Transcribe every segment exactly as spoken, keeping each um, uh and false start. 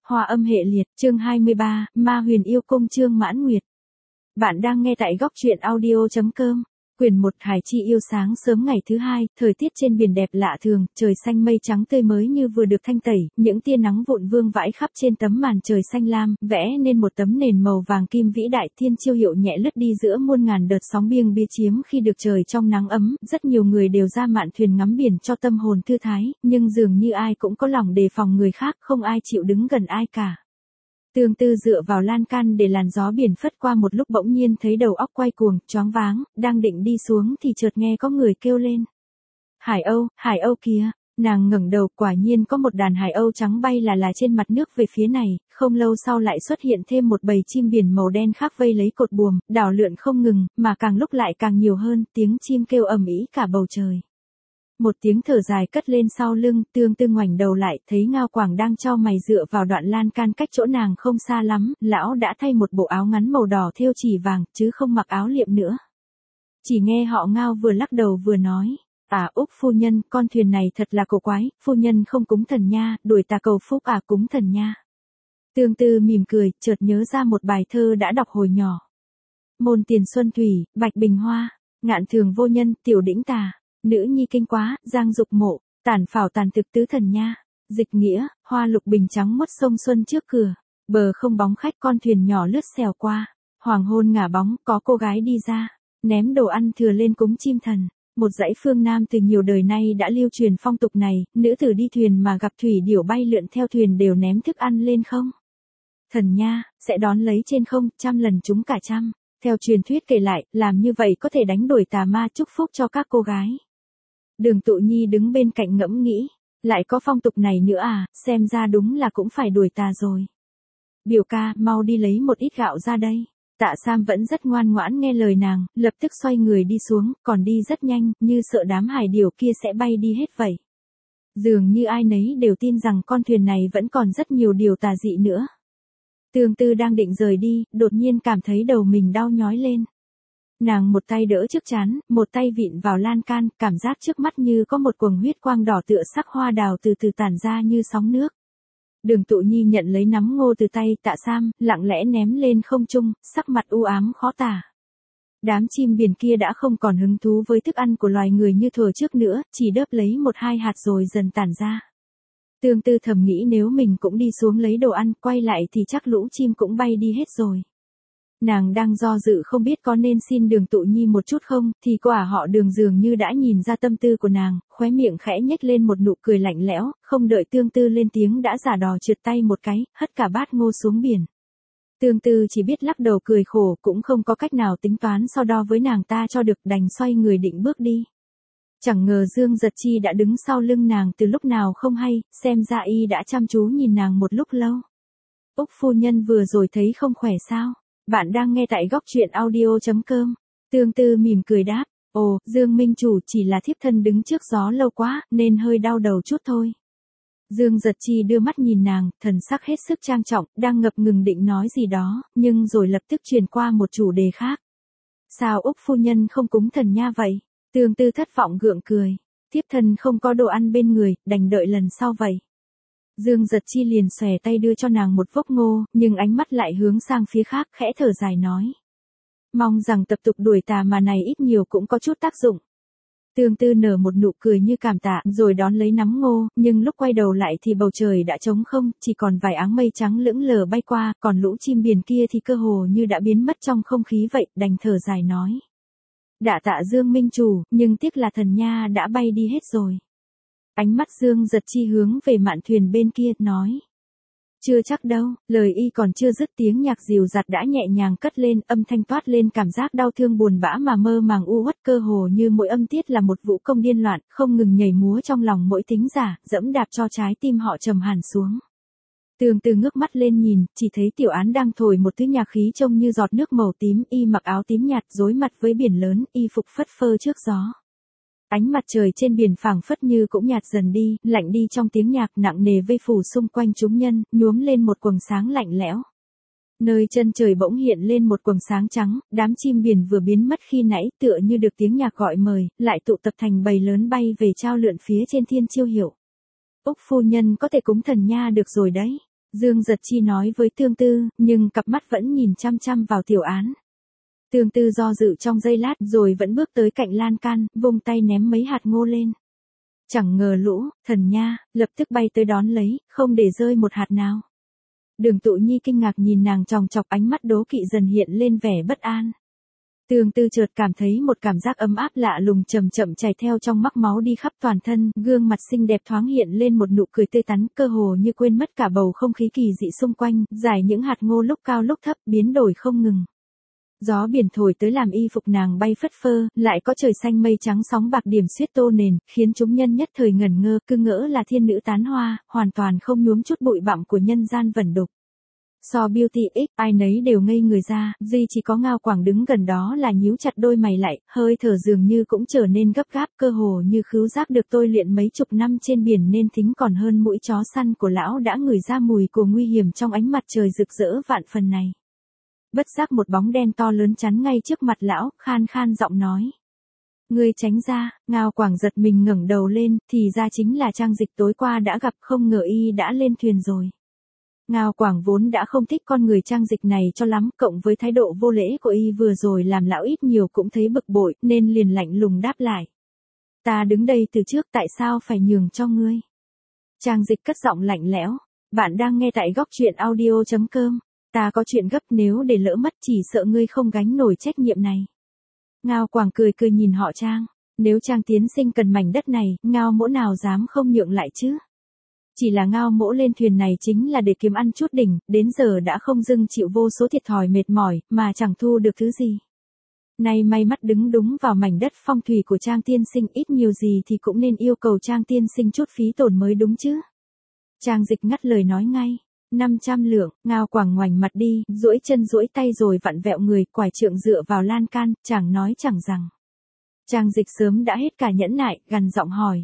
Hoa âm hệ liệt, chương hai mươi ba, Ma Huyền Yêu Cung chương Mãn Nguyệt. Bạn đang nghe tại góc truyện audio chấm com. Quyển một Hải Chi yêu sáng sớm ngày thứ hai, thời tiết trên biển đẹp lạ thường, trời xanh mây trắng tươi mới như vừa được thanh tẩy, những tia nắng vụn vương vãi khắp trên tấm màn trời xanh lam, vẽ nên một tấm nền màu vàng kim vĩ đại. Thiên chiêu hiệu nhẹ lướt đi giữa muôn ngàn đợt sóng biêng bia chiếm khi được trời trong nắng ấm, rất nhiều người đều ra mạn thuyền ngắm biển cho tâm hồn thư thái, nhưng dường như ai cũng có lòng đề phòng người khác, không ai chịu đứng gần ai cả. Tương Tư dựa vào lan can để làn gió biển phất qua, một lúc bỗng nhiên thấy đầu óc quay cuồng, choáng váng, đang định đi xuống thì chợt nghe có người kêu lên. Hải âu, hải âu kìa! Nàng ngẩng đầu, quả nhiên có một đàn hải âu trắng bay là là trên mặt nước về phía này, không lâu sau lại xuất hiện thêm một bầy chim biển màu đen khác vây lấy cột buồm, đảo lượn không ngừng, mà càng lúc lại càng nhiều hơn, tiếng chim kêu ầm ĩ cả bầu trời. Một tiếng thở dài cất lên sau lưng, Tương Tư ngoảnh đầu lại, thấy Ngao Quảng đang chau mày dựa vào đoạn lan can cách chỗ nàng không xa lắm, lão đã thay một bộ áo ngắn màu đỏ thêu chỉ vàng, chứ không mặc áo liệm nữa. Chỉ nghe họ Ngao vừa lắc đầu vừa nói, à Úc phu nhân, con thuyền này thật là cổ quái, phu nhân không cúng thần nha, đuổi ta cầu phúc à cúng thần nha. Tương Tư mỉm cười, chợt nhớ ra một bài thơ đã đọc hồi nhỏ. Môn tiền xuân thủy, bạch bình hoa, ngạn thường vô nhân, tiểu đĩnh tà. Nữ nhi kinh quá, giang dục mộ, tản phảo tàn thực tứ thần nha. Dịch nghĩa, hoa lục bình trắng mốt sông xuân trước cửa. Bờ không bóng khách, con thuyền nhỏ lướt xèo qua. Hoàng hôn ngả bóng, có cô gái đi ra. Ném đồ ăn thừa lên cúng chim thần. Một dãy phương Nam từ nhiều đời nay đã lưu truyền phong tục này. Nữ tử đi thuyền mà gặp thủy điểu bay lượn theo thuyền đều ném thức ăn lên không. Thần nha, sẽ đón lấy trên không, trăm lần chúng cả trăm. Theo truyền thuyết kể lại, làm như vậy có thể đánh đuổi tà ma, chúc phúc cho các cô gái. Đường Tụ Nhi đứng bên cạnh ngẫm nghĩ, lại có phong tục này nữa à, xem ra đúng là cũng phải đuổi tà rồi. Biểu ca, mau đi lấy một ít gạo ra đây. Tạ Sam vẫn rất ngoan ngoãn nghe lời nàng, lập tức xoay người đi xuống, còn đi rất nhanh, như sợ đám hải điểu kia sẽ bay đi hết vậy. Dường như ai nấy đều tin rằng con thuyền này vẫn còn rất nhiều điều tà dị nữa. Tương Tư đang định rời đi, đột nhiên cảm thấy đầu mình đau nhói lên. Nàng một tay đỡ trước trán, một tay vịn vào lan can, cảm giác trước mắt như có một quầng huyết quang đỏ tựa sắc hoa đào từ từ tản ra như sóng nước. Đường Tụ Nhi nhận lấy nắm ngô từ tay Tạ Sam, lặng lẽ ném lên không trung, sắc mặt u ám khó tả. Đám chim biển kia đã không còn hứng thú với thức ăn của loài người như thuở trước nữa, chỉ đớp lấy một hai hạt rồi dần tản ra. Tương Tư thầm nghĩ nếu mình cũng đi xuống lấy đồ ăn, quay lại thì chắc lũ chim cũng bay đi hết rồi. Nàng đang do dự không biết có nên xin Đường Tụ Nhi một chút không, thì cô ả họ Đường dường như đã nhìn ra tâm tư của nàng, khóe miệng khẽ nhếch lên một nụ cười lạnh lẽo, không đợi Tương Tư lên tiếng đã giả đò trượt tay một cái, hất cả bát ngô xuống biển. Tương Tư chỉ biết lắc đầu cười khổ, cũng không có cách nào tính toán so đo với nàng ta cho được, đành xoay người định bước đi. Chẳng ngờ Dương Giật Chi đã đứng sau lưng nàng từ lúc nào không hay, xem ra y đã chăm chú nhìn nàng một lúc lâu. Úc phu nhân vừa rồi thấy không khỏe sao? Bạn đang nghe tại góc truyện audio chấm com. Tương Tư mỉm cười đáp, ồ, Dương Minh chủ, chỉ là thiếp thân đứng trước gió lâu quá, nên hơi đau đầu chút thôi. Dương Giật Chi đưa mắt nhìn nàng, thần sắc hết sức trang trọng, đang ngập ngừng định nói gì đó, nhưng rồi lập tức chuyển qua một chủ đề khác. Sao Úc phu nhân không cúng thần nha vậy? Tương Tư thất vọng gượng cười, thiếp thân không có đồ ăn bên người, đành đợi lần sau vậy. Dương Giật Chi liền xòe tay đưa cho nàng một vốc ngô, nhưng ánh mắt lại hướng sang phía khác, khẽ thở dài nói. Mong rằng tập tục đuổi tà mà này ít nhiều cũng có chút tác dụng. Tương Tư nở một nụ cười như cảm tạ, rồi đón lấy nắm ngô, nhưng lúc quay đầu lại thì bầu trời đã trống không, chỉ còn vài áng mây trắng lững lờ bay qua, còn lũ chim biển kia thì cơ hồ như đã biến mất trong không khí vậy, đành thở dài nói. Đạ tạ Dương Minh chủ, nhưng tiếc là thần nha đã bay đi hết rồi. Ánh mắt Dương Giật Chi hướng về mạn thuyền bên kia, nói. Chưa chắc đâu, lời y còn chưa dứt tiếng nhạc dìu dặt đã nhẹ nhàng cất lên, âm thanh toát lên cảm giác đau thương buồn bã mà mơ màng u uất, cơ hồ như mỗi âm tiết là một vũ công điên loạn, không ngừng nhảy múa trong lòng mỗi thính giả, dẫm đạp cho trái tim họ trầm hẳn xuống. Tương Tư ngước mắt lên nhìn, chỉ thấy Tiểu Án đang thổi một thứ nhạc khí trông như giọt nước màu tím, y mặc áo tím nhạt, đối mặt với biển lớn, y phục phất phơ trước gió. Ánh mặt trời trên biển phảng phất như cũng nhạt dần đi, lạnh đi trong tiếng nhạc nặng nề vây phủ xung quanh chúng nhân, nhuốm lên một quầng sáng lạnh lẽo. Nơi chân trời bỗng hiện lên một quầng sáng trắng, đám chim biển vừa biến mất khi nãy tựa như được tiếng nhạc gọi mời, lại tụ tập thành bầy lớn bay về trao lượn phía trên thiên chiêu hiệu. Úc phu nhân có thể cúng thần nha được rồi đấy. Dương Giật Chi nói với Tương Tư, nhưng cặp mắt vẫn nhìn chăm chăm vào Tiểu Án. Tương Tư do dự trong giây lát rồi vẫn bước tới cạnh lan can, vung tay ném mấy hạt ngô lên. Chẳng ngờ Lũ, Thần Nha, lập tức bay tới đón lấy, không để rơi một hạt nào. Đường Tụ Nhi kinh ngạc nhìn nàng chòng chọc, ánh mắt đố kỵ dần hiện lên vẻ bất an. Tương Tư chợt cảm thấy một cảm giác ấm áp lạ lùng chậm chậm chảy theo trong mắc máu đi khắp toàn thân, gương mặt xinh đẹp thoáng hiện lên một nụ cười tươi tắn, cơ hồ như quên mất cả bầu không khí kỳ dị xung quanh, giải những hạt ngô lúc cao lúc thấp, biến đổi không ngừng. Gió biển thổi tới làm y phục nàng bay phất phơ, lại có trời xanh mây trắng sóng bạc điểm xuyết tô nền, khiến chúng nhân nhất thời ngẩn ngơ, cứ ngỡ là thiên nữ tán hoa, hoàn toàn không nhuốm chút bụi bặm của nhân gian vẩn đục. So Beauty X, ai nấy đều ngây người ra, duy chỉ có Ngao Quảng đứng gần đó là nhíu chặt đôi mày lại, hơi thở dường như cũng trở nên gấp gáp, cơ hồ như khứu giác được tôi luyện mấy chục năm trên biển nên thính còn hơn mũi chó săn của lão đã ngửi ra mùi của nguy hiểm trong ánh mặt trời rực rỡ vạn phần này. Bất giác một bóng đen to lớn chắn ngay trước mặt lão, khan khan giọng nói. Ngươi tránh ra. Ngao Quảng giật mình ngẩng đầu lên, thì ra chính là Trang Dịch tối qua đã gặp, không ngờ y đã lên thuyền rồi. Ngao Quảng vốn đã không thích con người Trang Dịch này cho lắm, cộng với thái độ vô lễ của y vừa rồi làm lão ít nhiều cũng thấy bực bội, nên liền lạnh lùng đáp lại. Ta đứng đây từ trước, tại sao phải nhường cho ngươi? Trang Dịch cất giọng lạnh lẽo. Bạn đang nghe tại góc truyện audio chấm com. Ta có chuyện gấp, nếu để lỡ mất chỉ sợ ngươi không gánh nổi trách nhiệm này. Ngao Quảng cười cười nhìn họ Trang. Nếu Trang tiên sinh cần mảnh đất này, Ngao mỗ nào dám không nhượng lại chứ? Chỉ là Ngao mỗ lên thuyền này chính là để kiếm ăn chút đỉnh, đến giờ đã không dưng chịu vô số thiệt thòi mệt mỏi, mà chẳng thu được thứ gì. Nay may mắt đứng đúng vào mảnh đất phong thủy của Trang tiên sinh, ít nhiều gì thì cũng nên yêu cầu Trang tiên sinh chút phí tổn mới đúng chứ. Trang Dịch ngắt lời nói ngay. năm trăm lượng. Ngao Quảng ngoảnh mặt đi, duỗi chân duỗi tay rồi vặn vẹo người, quải trượng dựa vào lan can, chẳng nói chẳng rằng. Trang Dịch sớm đã hết cả nhẫn nại, gằn giọng hỏi.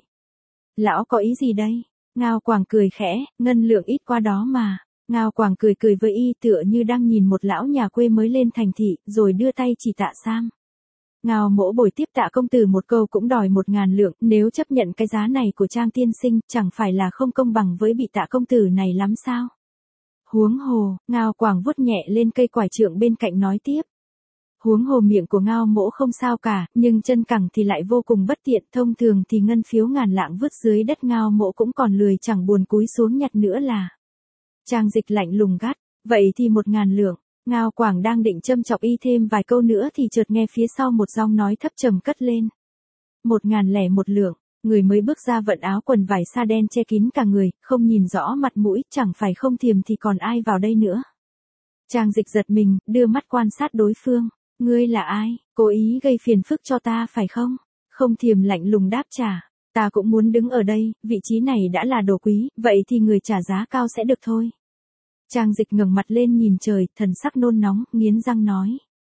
Lão có ý gì đây? Ngao Quảng cười khẽ, ngân lượng ít qua đó mà. Ngao Quảng cười cười với y tựa như đang nhìn một lão nhà quê mới lên thành thị, rồi đưa tay chỉ Tạ Sam. Ngao mỗ bồi tiếp Tạ công tử một câu cũng đòi một ngàn lượng, nếu chấp nhận cái giá này của Trang tiên sinh, chẳng phải là không công bằng với bị Tạ công tử này lắm sao? Huống hồ, Ngao Quảng vuốt nhẹ lên cây quải trượng bên cạnh nói tiếp. Huống hồ miệng của Ngao mỗ không sao cả, nhưng chân cẳng thì lại vô cùng bất tiện, thông thường thì ngân phiếu ngàn lạng vứt dưới đất Ngao mỗ cũng còn lười chẳng buồn cúi xuống nhặt nữa là. Trang Dịch lạnh lùng gắt, vậy thì một ngàn lượng. Ngao Quảng đang định châm chọc y thêm vài câu nữa thì chợt nghe phía sau một giọng nói thấp trầm cất lên. Một ngàn lẻ một lượng. Người mới bước ra vận áo quần vải sa đen che kín cả người, không nhìn rõ mặt mũi, chẳng phải Không Thiềm thì còn ai vào đây nữa. Trang Dịch giật mình, đưa mắt quan sát đối phương. Ngươi là ai? Cố ý gây phiền phức cho ta phải không? Không Thiềm lạnh lùng đáp trả. Ta cũng muốn đứng ở đây, vị trí này đã là đồ quý, vậy thì người trả giá cao sẽ được thôi. Trang Dịch ngẩng mặt lên nhìn trời, thần sắc nôn nóng, nghiến răng nói.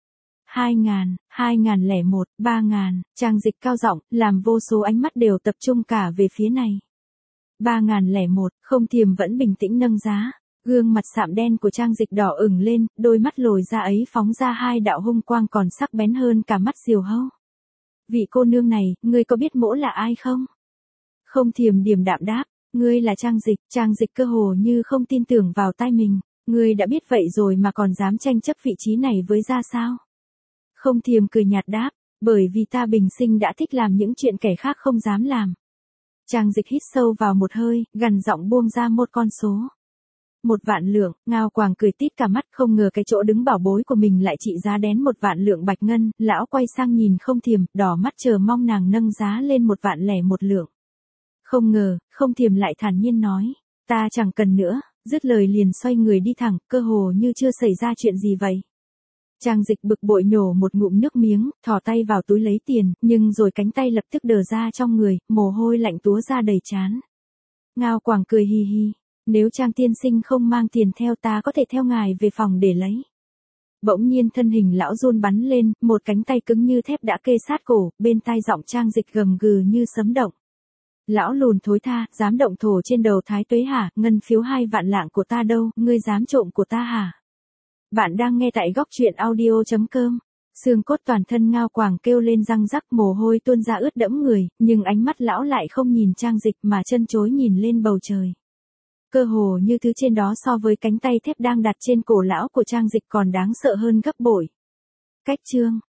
Hai ngàn, hai ngàn lẻ một, ba ngàn. Trang Dịch cao giọng, làm vô số ánh mắt đều tập trung cả về phía này. Ba ngàn lẻ một. Không Thiềm vẫn bình tĩnh nâng giá. Gương mặt sạm đen của Trang Dịch đỏ ửng lên, đôi mắt lồi ra ấy phóng ra hai đạo hung quang còn sắc bén hơn cả mắt diều hâu. Vị cô nương này, ngươi có biết mỗ là ai không? Không Thiềm điềm đạm đáp, ngươi là Trang Dịch. Trang Dịch cơ hồ như không tin tưởng vào tai mình. Ngươi đã biết vậy rồi mà còn dám tranh chấp vị trí này với ra sao? Không Thiềm cười nhạt đáp, bởi vì ta bình sinh đã thích làm những chuyện kẻ khác không dám làm. Trang Dịch hít sâu vào một hơi, gằn giọng buông ra một con số. Một vạn lượng. Ngao Quảng cười tít cả mắt, không ngờ cái chỗ đứng bảo bối của mình lại trị giá đến một vạn lượng bạch ngân. Lão quay sang nhìn Không Thiềm, đỏ mắt chờ mong nàng nâng giá lên một vạn lẻ một lượng. Không ngờ, Không Thiềm lại thản nhiên nói, ta chẳng cần nữa. Dứt lời liền xoay người đi thẳng, cơ hồ như chưa xảy ra chuyện gì vậy. Trang Dịch bực bội nhổ một ngụm nước miếng, thò tay vào túi lấy tiền, nhưng rồi cánh tay lập tức đờ ra trong người, mồ hôi lạnh túa ra đầy trán. Ngao Quảng cười hi hi, nếu Trang tiên sinh không mang tiền theo ta có thể theo ngài về phòng để lấy. Bỗng nhiên thân hình lão run bắn lên, một cánh tay cứng như thép đã kê sát cổ, bên tai giọng Trang Dịch gầm gừ như sấm động. Lão lùn thối tha, dám động thổ trên đầu thái tuế hả, ngân phiếu hai vạn lạng của ta đâu, ngươi dám trộm của ta hả? Bạn đang nghe tại góc truyện audio chấm com. Xương cốt toàn thân Ngao Quảng kêu lên răng rắc, mồ hôi tuôn ra ướt đẫm người, nhưng ánh mắt lão lại không nhìn Trang Dịch mà chân chối nhìn lên bầu trời. Cơ hồ như thứ trên đó so với cánh tay thép đang đặt trên cổ lão của Trang Dịch còn đáng sợ hơn gấp bội. Cách chương